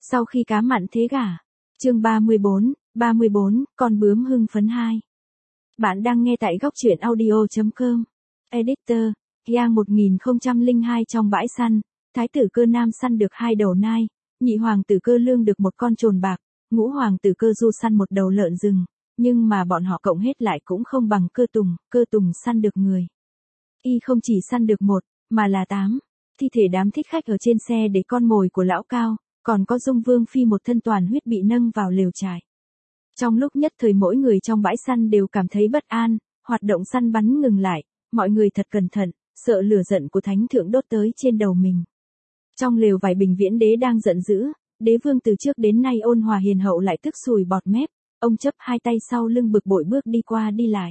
Sau khi cá mặn thế gả. Chương 34, con bướm hưng phấn 2. Bạn đang nghe tại góc truyện audio.com. Editor, Yang 1002 trong bãi săn, thái tử Cơ Nam săn được 2 đầu nai, nhị hoàng tử Cơ Lương được một con trồn bạc, ngũ hoàng tử Cơ Du săn một đầu lợn rừng, nhưng mà bọn họ cộng hết lại cũng không bằng Cơ Tùng săn được người. Y không chỉ săn được 1, mà là 8, thi thể đám thích khách ở trên xe để con mồi của lão Cao, còn có Dung Vương Phi một thân toàn huyết bị nâng vào lều trại. Trong lúc nhất thời mỗi người trong bãi săn đều cảm thấy bất an, hoạt động săn bắn ngừng lại, mọi người thật cẩn thận, sợ lửa giận của thánh thượng đốt tới trên đầu mình. Trong lều vải Bình Viễn Đế đang giận dữ, đế vương từ trước đến nay ôn hòa hiền hậu lại tức sùi bọt mép, ông chấp hai tay sau lưng bực bội bước đi qua đi lại.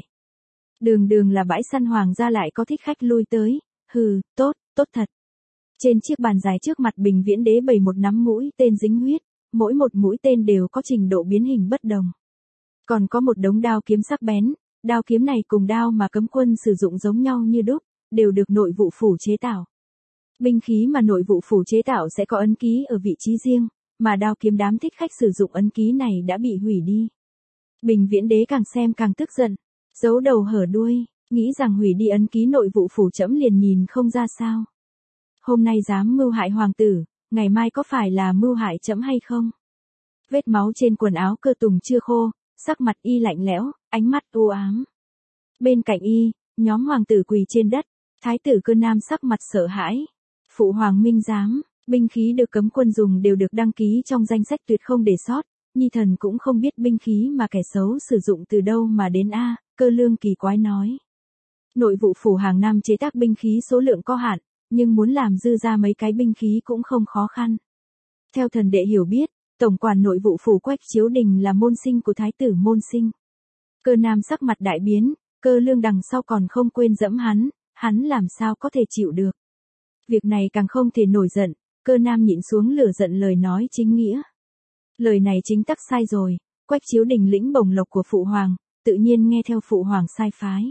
Đường là bãi săn hoàng gia lại có thích khách lui tới, hừ, tốt thật. Trên chiếc bàn dài trước mặt Bình Viễn Đế bày một nắm mũi tên dính huyết, mỗi một mũi tên đều có trình độ biến hình bất đồng. Còn có một đống đao kiếm sắc bén, đao kiếm này cùng đao mà cấm quân sử dụng giống nhau như đúc, đều được nội vụ phủ chế tạo. Binh khí mà nội vụ phủ chế tạo sẽ có ấn ký ở vị trí riêng, mà đao kiếm đám thích khách sử dụng ấn ký này đã bị hủy đi. Bình Viễn Đế càng xem càng tức giận, giấu đầu hở đuôi, nghĩ rằng hủy đi ấn ký nội vụ phủ trẫm liền nhìn không ra sao. Hôm nay dám mưu hại hoàng tử, ngày mai có phải là mưu hại trẫm hay không? Vết máu trên quần áo Cơ Tùng chưa khô, sắc mặt y lạnh lẽo, ánh mắt u ám. Bên cạnh y, nhóm hoàng tử quỳ trên đất, thái tử Cơ Nam sắc mặt sợ hãi. Phụ hoàng minh giám, binh khí được cấm quân dùng đều được đăng ký trong danh sách tuyệt không để sót, nhi thần cũng không biết binh khí mà kẻ xấu sử dụng từ đâu mà đến a. Cơ Lương kỳ quái nói. Nội vụ phủ hàng năm chế tác binh khí số lượng có hạn, nhưng muốn làm dư ra mấy cái binh khí cũng không khó khăn. Theo thần đệ hiểu biết, tổng quản nội vụ phủ Quách Chiếu Đình là môn sinh của thái tử Môn Sinh. Cơ Nam sắc mặt đại biến, Cơ Lương đằng sau còn không quên dẫm hắn làm sao có thể chịu được. Việc này càng không thể nổi giận, Cơ Nam nhịn xuống lửa giận lời nói chính nghĩa. Lời này chính tắc sai rồi, Quách Chiếu Đình lĩnh bổng lộc của phụ hoàng, tự nhiên nghe theo phụ hoàng sai phái.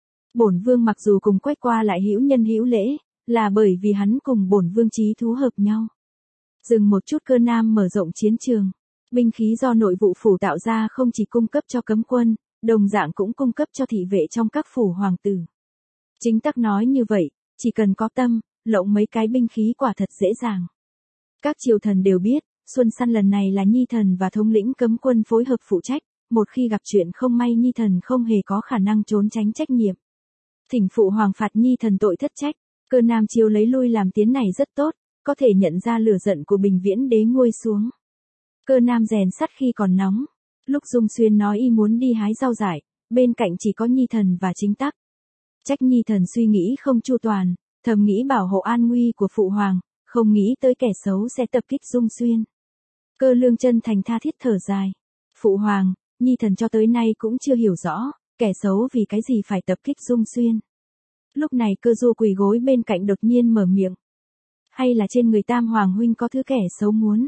Bổn vương mặc dù cùng Quách qua lại hữu nhân hữu lễ, là bởi vì hắn cùng bổn vương chí thú hợp nhau. Dừng một chút, Cơ Nam mở rộng chiến trường. Binh khí do nội vụ phủ tạo ra không chỉ cung cấp cho cấm quân, đồng dạng cũng cung cấp cho thị vệ trong các phủ hoàng tử. Chính tắc nói như vậy, chỉ cần có tâm, lộng mấy cái binh khí quả thật dễ dàng. Các triều thần đều biết, xuân săn lần này là nhi thần và thống lĩnh cấm quân phối hợp phụ trách, một khi gặp chuyện không may nhi thần không hề có khả năng trốn tránh trách nhiệm. Thỉnh phụ hoàng phạt nhi thần tội thất trách. Cơ Nam chiếu lấy lui làm tiến này rất tốt, có thể nhận ra lửa giận của Bình Viễn Đế nguôi xuống. Cơ Nam rèn sắt khi còn nóng. Lúc Dung Xuyên nói y muốn đi hái rau dại, bên cạnh chỉ có nhi thần và chính tắc. Trách nhi thần suy nghĩ không chu toàn, thầm nghĩ bảo hộ an nguy của phụ hoàng, không nghĩ tới kẻ xấu sẽ tập kích Dung Xuyên. Cơ Lương chân thành tha thiết thở dài. Phụ hoàng, nhi thần cho tới nay cũng chưa hiểu rõ, kẻ xấu vì cái gì phải tập kích Dung Xuyên. Lúc này Cơ Du quỳ gối bên cạnh đột nhiên mở miệng. Hay là trên người Tam Hoàng huynh có thứ kẻ xấu muốn?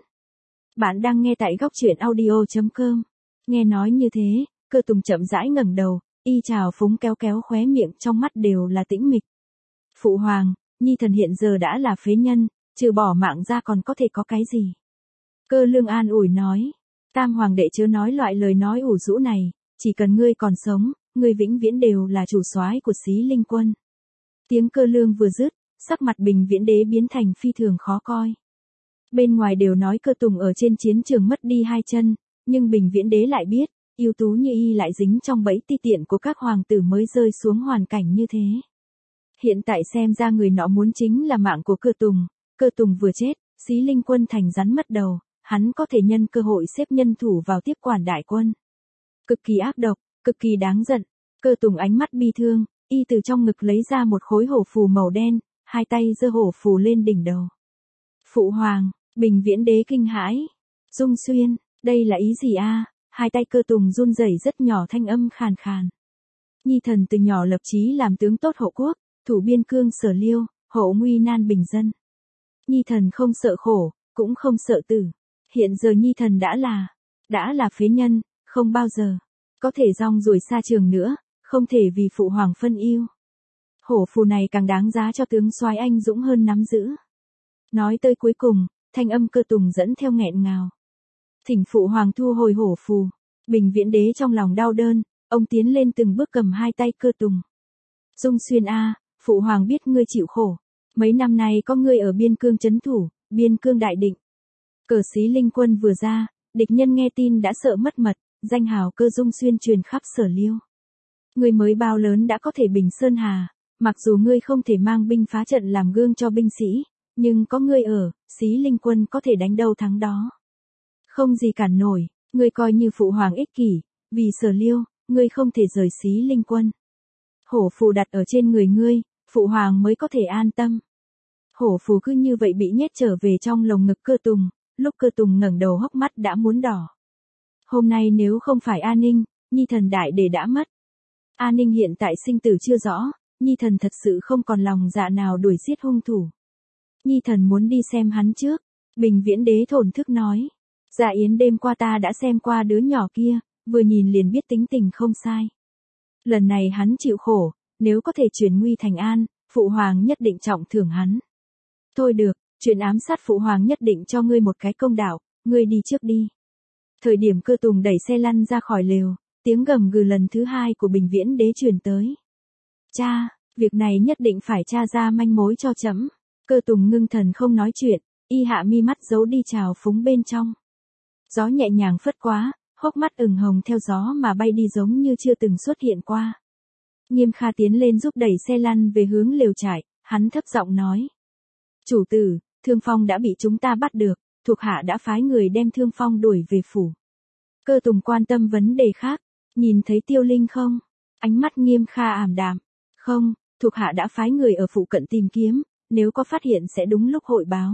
Bạn đang nghe tại góc truyện audio.com. Nghe nói như thế, Cơ Tùng chậm rãi ngẩng đầu, y trào phúng kéo khóe miệng, trong mắt đều là tĩnh mịch. Phụ hoàng, nhi thần hiện giờ đã là phế nhân, trừ bỏ mạng ra còn có thể có cái gì? Cơ Lương an ủi nói. Tam Hoàng đệ chớ nói loại lời nói ủ rũ này, chỉ cần ngươi còn sống, ngươi vĩnh viễn đều là chủ soái của Xí Linh quân. Tiếng Cơ Lương vừa dứt, sắc mặt Bình Viễn Đế biến thành phi thường khó coi. Bên ngoài đều nói Cơ Tùng ở trên chiến trường mất đi 2 chân, nhưng Bình Viễn Đế lại biết, ưu tú như y lại dính trong bẫy ti tiện của các hoàng tử mới rơi xuống hoàn cảnh như thế. Hiện tại xem ra người nọ muốn chính là mạng của Cơ Tùng vừa chết, Xí Linh quân thành rắn mất đầu, hắn có thể nhân cơ hội xếp nhân thủ vào tiếp quản đại quân. Cực kỳ ác độc, cực kỳ đáng giận. Cơ Tùng ánh mắt bi thương, y từ trong ngực lấy ra một khối hổ phù màu đen, hai tay giơ hổ phù lên đỉnh đầu. Phụ hoàng, Bình Viễn Đế kinh hãi. Dung Xuyên, đây là ý gì a? Hai tay Cơ Tùng run rẩy rất nhỏ, thanh âm khàn khàn. Nhi thần từ nhỏ lập chí làm tướng tốt hộ quốc, thủ biên cương Sở Liêu, hộ nguy nan bình dân. Nhi thần không sợ khổ, cũng không sợ tử. Hiện giờ nhi thần đã là phế nhân, không bao giờ có thể rong ruổi xa trường nữa, không thể vì phụ hoàng phân yêu. Hổ phù này càng đáng giá cho tướng soái anh dũng hơn nắm giữ. Nói tới cuối cùng, thanh âm Cơ Tùng dẫn theo nghẹn ngào. Thỉnh phụ hoàng thu hồi hổ phù. Bình Viễn Đế trong lòng đau đớn, ông tiến lên từng bước cầm hai tay Cơ Tùng. Dung Xuyên a, phụ hoàng biết ngươi chịu khổ. Mấy năm nay có ngươi ở biên cương trấn thủ, biên cương đại định. Cờ Xí Linh quân vừa ra, địch nhân nghe tin đã sợ mất mật, danh hào Cơ Dung Xuyên truyền khắp Sở Liêu. Ngươi mới bao lớn đã có thể bình sơn hà, mặc dù ngươi không thể mang binh phá trận làm gương cho binh sĩ, nhưng có ngươi ở, Xí Linh quân có thể đánh đâu thắng đó. Không gì cản nổi, ngươi coi như phụ hoàng ích kỷ, vì Sở Liêu, ngươi không thể rời Xí Linh quân. Hổ phù đặt ở trên người ngươi, phụ hoàng mới có thể an tâm. Hổ phù cứ như vậy bị nhét trở về trong lồng ngực Cơ Tùng, lúc Cơ Tùng ngẩng đầu hốc mắt đã muốn đỏ. Hôm nay nếu không phải A Ninh, Nhi thần đại để đã mất. A Ninh hiện tại sinh tử chưa rõ, Nhi thần thật sự không còn lòng dạ nào đuổi giết hung thủ. Nhi thần muốn đi xem hắn trước. Bình Viễn Đế thổn thức nói. Dạ yến đêm qua ta đã xem qua đứa nhỏ kia, vừa nhìn liền biết tính tình không sai. Lần này hắn chịu khổ, nếu có thể chuyển nguy thành an, phụ hoàng nhất định trọng thưởng hắn. Thôi được, chuyện ám sát phụ hoàng nhất định cho ngươi một cái công đạo, ngươi đi trước đi. Thời điểm Cơ Tùng đẩy xe lăn ra khỏi lều, tiếng gầm gừ lần thứ hai của Bình Viễn Đế truyền tới. Cha, việc này nhất định phải tra ra manh mối cho trẫm. Cơ Tùng ngưng thần không nói chuyện, y hạ mi mắt giấu đi trào phúng bên trong. Gió nhẹ nhàng phất quá, hốc mắt ửng hồng theo gió mà bay đi giống như chưa từng xuất hiện qua. Nghiêm Kha tiến lên giúp đẩy xe lăn về hướng lều trại, hắn thấp giọng nói. Chủ tử, Thương Phong đã bị chúng ta bắt được, thuộc hạ đã phái người đem Thương Phong đuổi về phủ. Cơ Tùng quan tâm vấn đề khác, nhìn thấy Tiêu Linh không? Ánh mắt Nghiêm Kha ảm đạm. Không, thuộc hạ đã phái người ở phụ cận tìm kiếm, nếu có phát hiện sẽ đúng lúc hội báo.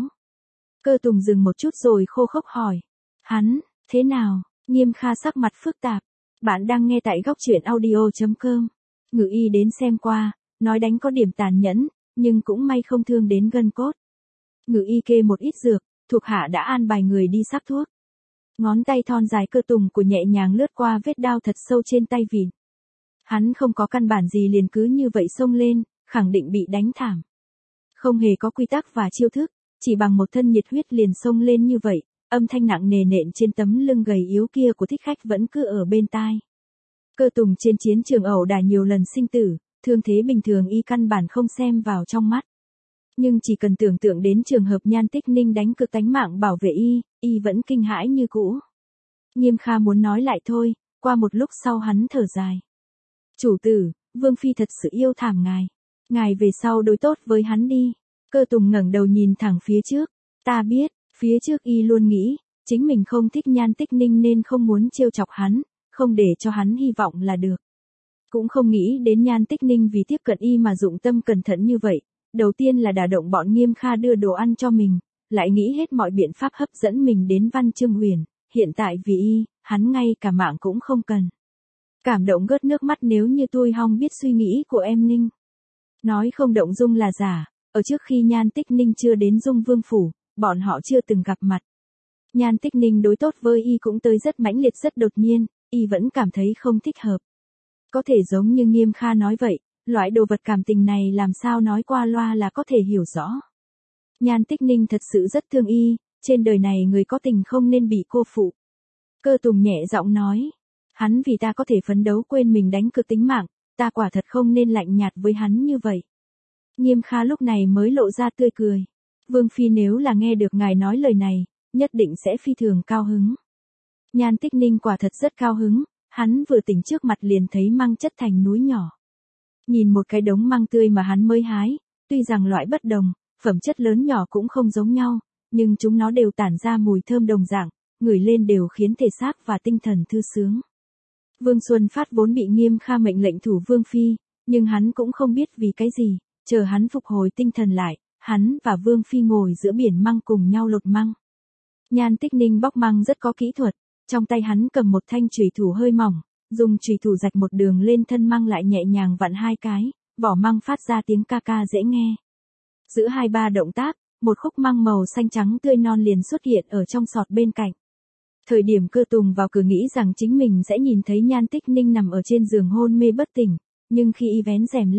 Cơ Tùng dừng một chút rồi khô khốc hỏi. Hắn, thế nào? Nghiêm Kha sắc mặt phức tạp. Bạn đang nghe tại góc truyện audio.com. Ngự y đến xem qua, nói đánh có điểm tàn nhẫn, nhưng cũng may không thương đến gân cốt. Ngự y kê một ít dược, thuộc hạ đã an bài người đi sắc thuốc. Ngón tay thon dài Cơ Tùng của nhẹ nhàng lướt qua vết đao thật sâu trên tay vịn. Hắn không có căn bản gì liền cứ như vậy xông lên, khẳng định bị đánh thảm. Không hề có quy tắc và chiêu thức, chỉ bằng một thân nhiệt huyết liền xông lên như vậy, âm thanh nặng nề nện trên tấm lưng gầy yếu kia của thích khách vẫn cứ ở bên tai. Cơ Tùng trên chiến trường ẩu đả nhiều lần sinh tử, thương thế bình thường y căn bản không xem vào trong mắt. Nhưng chỉ cần tưởng tượng đến trường hợp Nhan Tích Ninh đánh cược tánh mạng bảo vệ y vẫn kinh hãi như cũ. Nghiêm Kha muốn nói lại thôi, qua một lúc sau hắn thở dài. Chủ tử, Vương Phi thật sự yêu thảm ngài. Ngài về sau đối tốt với hắn đi. Cơ Tùng ngẩng đầu nhìn thẳng phía trước. Ta biết, phía trước y luôn nghĩ, chính mình không thích Nhan Tích Ninh nên không muốn trêu chọc hắn, không để cho hắn hy vọng là được. Cũng không nghĩ đến Nhan Tích Ninh vì tiếp cận y mà dụng tâm cẩn thận như vậy. Đầu tiên là đả động bọn Nghiêm Kha đưa đồ ăn cho mình, lại nghĩ hết mọi biện pháp hấp dẫn mình đến Văn Trương Huyền, hiện tại vì y, hắn ngay cả mạng cũng không cần. Cảm động gớt nước mắt nếu như tôi hong biết suy nghĩ của em Ninh. Nói không động dung là giả, ở trước khi Nhan Tích Ninh chưa đến Dung Vương Phủ, bọn họ chưa từng gặp mặt. Nhan Tích Ninh đối tốt với y cũng tới rất mãnh liệt rất đột nhiên, y vẫn cảm thấy không thích hợp. Có thể giống như Nghiêm Kha nói vậy, loại đồ vật cảm tình này làm sao nói qua loa là có thể hiểu rõ. Nhan Tích Ninh thật sự rất thương y, trên đời này người có tình không nên bị cô phụ. Cơ Tùng nhẹ giọng nói, hắn vì ta có thể phấn đấu quên mình đánh cược tính mạng, ta quả thật không nên lạnh nhạt với hắn như vậy. Nghiêm Kha lúc này mới lộ ra tươi cười. Vương Phi nếu là nghe được ngài nói lời này, nhất định sẽ phi thường cao hứng. Nhan Tích Ninh quả thật rất cao hứng, hắn vừa tỉnh trước mặt liền thấy măng chất thành núi nhỏ. Nhìn một cái đống măng tươi mà hắn mới hái, tuy rằng loại bất đồng, phẩm chất lớn nhỏ cũng không giống nhau, nhưng chúng nó đều tản ra mùi thơm đồng dạng, ngửi lên đều khiến thể xác và tinh thần thư sướng. Vương Xuân Phát vốn bị Nghiêm Kha mệnh lệnh thủ Vương Phi, nhưng hắn cũng không biết vì cái gì, chờ hắn phục hồi tinh thần lại, hắn và Vương Phi ngồi giữa biển măng cùng nhau lột măng. Nhan Tích Ninh bóc măng rất có kỹ thuật, trong tay hắn cầm một thanh chùy thủ hơi mỏng, dùng chùy thủ rạch một đường lên thân măng lại nhẹ nhàng vặn hai cái, vỏ măng phát ra tiếng ca ca dễ nghe. Giữa hai ba động tác, một khúc măng màu xanh trắng tươi non liền xuất hiện ở trong sọt bên cạnh. Thời điểm Cơ Tùng vào cửa nghĩ rằng chính mình sẽ nhìn thấy Nhan Tích Ninh nằm ở trên giường hôn mê bất tỉnh, nhưng khi y vén rèm lên,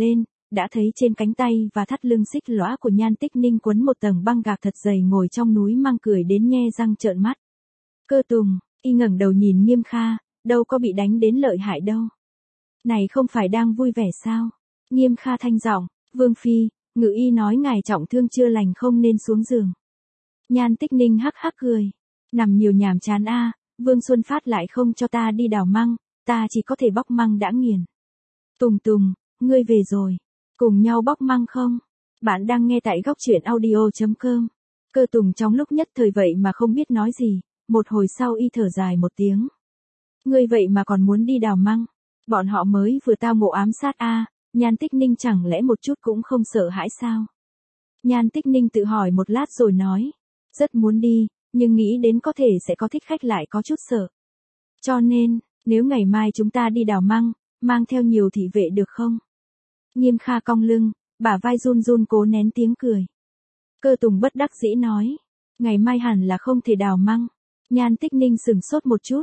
đã thấy trên cánh tay và thắt lưng xích lõa của Nhan Tích Ninh quấn một tầng băng gạc thật dày ngồi trong núi mang cười đến nhe răng trợn mắt. Cơ Tùng, y ngẩng đầu nhìn Nghiêm Kha, đâu có bị đánh đến lợi hại đâu. Này không phải đang vui vẻ sao? Nghiêm Kha thanh giọng, Vương Phi, ngự y nói ngài trọng thương chưa lành không nên xuống giường. Nhan Tích Ninh hắc hắc cười. Nằm nhiều nhàm chán a, Vương Xuân Phát lại không cho ta đi đào măng, ta chỉ có thể bóc măng đã nghiền. Tùng Tùng, ngươi về rồi. Cùng nhau bóc măng không? Bạn đang nghe tại góc truyện audio.com. Cơ Tùng trong lúc nhất thời vậy mà không biết nói gì, một hồi sau y thở dài một tiếng. Ngươi vậy mà còn muốn đi đào măng. Bọn họ mới vừa tao ngộ ám sát a, Nhan Tích Ninh chẳng lẽ một chút cũng không sợ hãi sao? Nhan Tích Ninh tự hỏi một lát rồi nói. Rất muốn đi, nhưng nghĩ đến có thể sẽ có thích khách lại có chút sợ. Cho nên, nếu ngày mai chúng ta đi đào măng, mang theo nhiều thị vệ được không? Nghiêm Kha cong lưng, bả vai run run cố nén tiếng cười. Cơ Tùng bất đắc dĩ nói. Ngày mai hẳn là không thể đào măng. Nhan Tích Ninh sửng sốt một chút.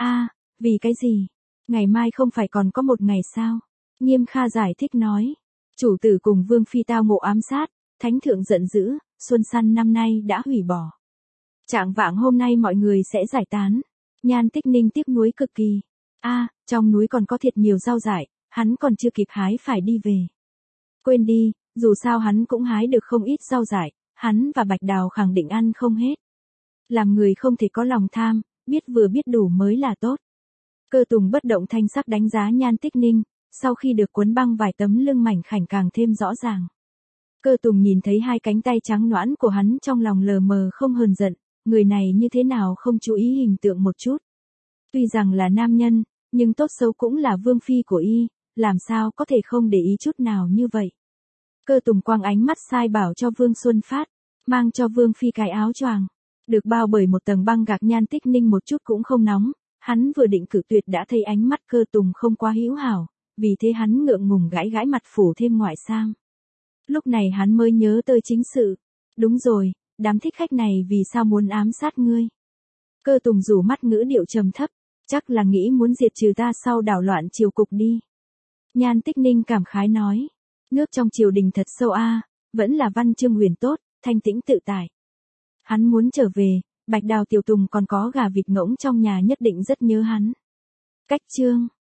Vì cái gì? Ngày mai không phải còn có một ngày sao? Nghiêm Kha giải thích nói. Chủ tử cùng Vương Phi tao ngộ ám sát, Thánh thượng giận dữ, xuân săn năm nay đã hủy bỏ. Trạng vạng hôm nay mọi người sẽ giải tán. Nhan Tích Ninh tiếc nuối cực kỳ. Trong núi còn có thiệt nhiều rau dại, hắn còn chưa kịp hái phải đi về. Quên đi, dù sao hắn cũng hái được không ít rau dại, hắn và Bạch Đào khẳng định ăn không hết. Làm người không thể có lòng tham, biết vừa biết đủ mới là tốt. Cơ Tùng bất động thanh sắc đánh giá Nhan Tích Ninh, sau khi được quấn băng vài tấm lưng mảnh khảnh càng thêm rõ ràng. Cơ Tùng nhìn thấy hai cánh tay trắng nõn của hắn trong lòng lờ mờ không hờn giận, người này như thế nào không chú ý hình tượng một chút. Tuy rằng là nam nhân, nhưng tốt xấu cũng là Vương Phi của y, làm sao có thể không để ý chút nào như vậy. Cơ Tùng quang ánh mắt sai bảo cho Vương Xuân Phát, mang cho Vương Phi cái áo choàng, được bao bởi một tầng băng gạc. Nhan Tích Ninh một chút cũng không nóng, hắn vừa định cự tuyệt đã thấy ánh mắt Cơ Tùng không quá hữu hảo, vì thế hắn ngượng ngùng gãi gãi mặt phủ thêm ngoại sang. Lúc này hắn mới nhớ tới chính sự. Đúng rồi, đám thích khách này vì sao muốn ám sát ngươi? Cơ Tùng rủ mắt ngữ điệu trầm thấp, chắc là nghĩ muốn diệt trừ ta sau đảo loạn triều cục đi. Nhan Tích Ninh cảm khái nói, nước trong triều đình thật sâu vẫn là Văn Chương Huyền tốt, thanh tĩnh tự tại. Hắn muốn trở về, Bạch Đào tiểu tùng còn có gà vịt ngỗng trong nhà nhất định rất nhớ hắn. Cách chương